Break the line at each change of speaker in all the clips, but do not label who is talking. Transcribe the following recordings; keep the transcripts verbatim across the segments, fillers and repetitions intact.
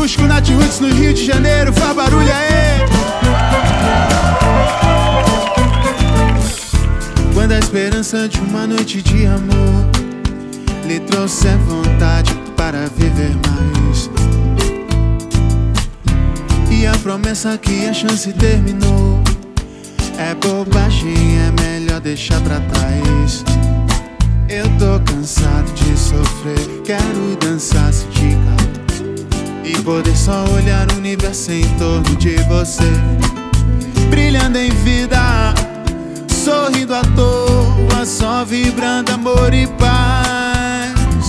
acústico Nat Roots no Rio de Janeiro, faz barulho aí. Quando a esperança de uma noite de amor lhe trouxer vontade para viver mais, e a promessa que a chance terminou, é bobagem, é melhor deixar pra trás. Eu tô cansado de sofrer, quero dançar, sentir calor e poder só olhar o universo em torno de você, brilhando em vida, sorrindo à toa, só vibrando amor e paz.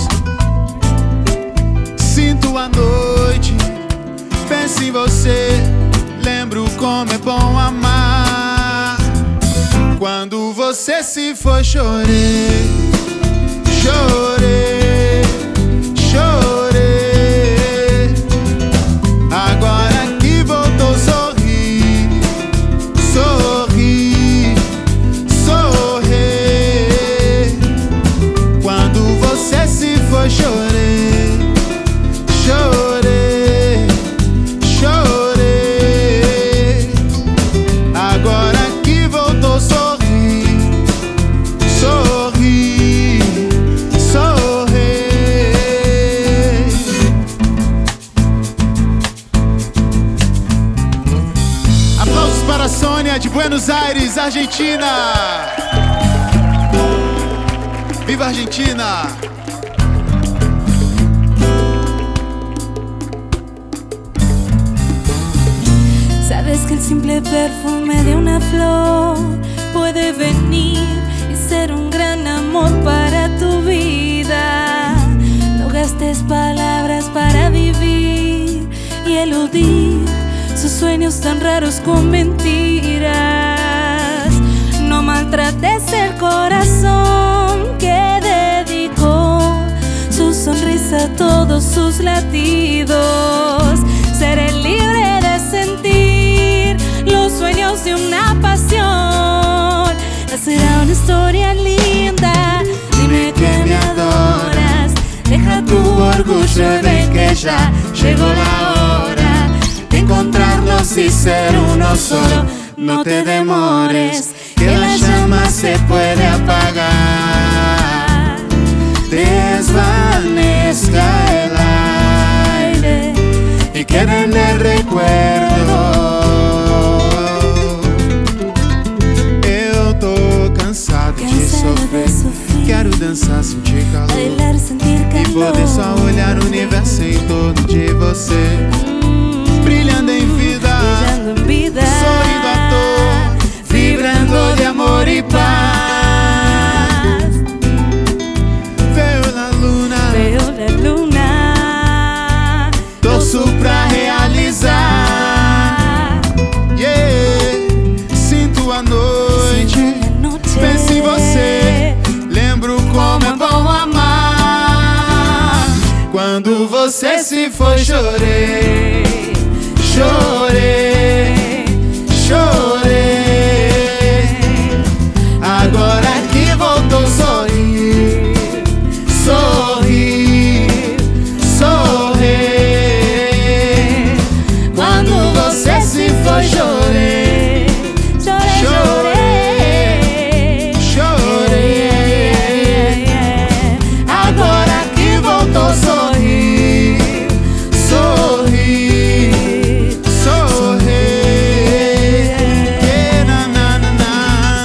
Sinto a noite, penso em você, lembro como é bom amar. Quando você se foi, chorei, chorei, chorei. Agora que voltou, sorri, sorri, sorri. Quando você se foi, chorei, chorei, chorei. Agora que voltou, sorri, sorri, sorri. Aplausos para a Sônia de Buenos Aires, Argentina. Viva a Argentina!
Sabes que el simple perfume de una flor puede venir y ser un gran amor para tu vida. No gastes palabras para vivir y eludir sus sueños tan raros con mentiras. No maltrates el corazón que dedicó su sonrisa a todos sus latidos. Seré libre de sentir los sueños de una pasión. Será una historia linda. Dime que me adoras. Deja tu orgullo y ven que ya llegó la hora de encontrarnos y ser uno solo. No te demores, que la llama se puede apagar. Desvanezca el aire y queda en el recuerdo.
Eu tô cansado de sofrer, quero dançar, sentir calor,
bailar, sentir calor,
e poder só olhar o universo em torno de você,
mm,
brilhando em vida,
brillando en vida,
sorrindo à toa, vibrando de amor e paz. Veo la luna,
veo la luna,
torço pra realizar. Yeah, sinto a noite, penso em você, lembro como é bom amar. Quando você se foi, chorei, chorei, chorei. Agora que voltou, sorri, sorri, sorri. Quando você se foi, chorei, chorei, chorei. Agora que voltou, sorri, sorri, sorri. Yeah, na, na, na, na.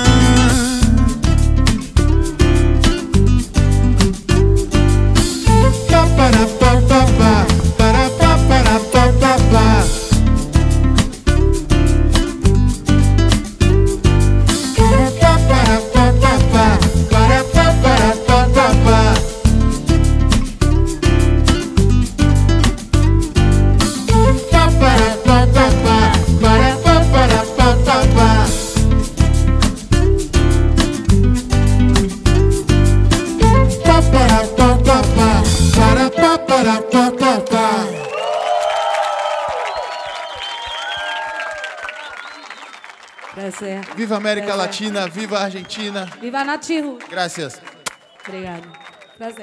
Pa, para, pa, pa, pa, para, pa, para, pa, pa, pa. Pa, para, pa, pa, pa, para, pa, para, pa, pa, pa. Pa, para, pa, pa, pa, para, pa, para, pa, pa, pa. Pa, para, pa, pa, pa, para, pa, para, pa, pa, pa.
Gracias.
Viva a América
Gracias.
Latina, viva a Argentina.
Viva Nat Roots.
Gracias.
Obrigado.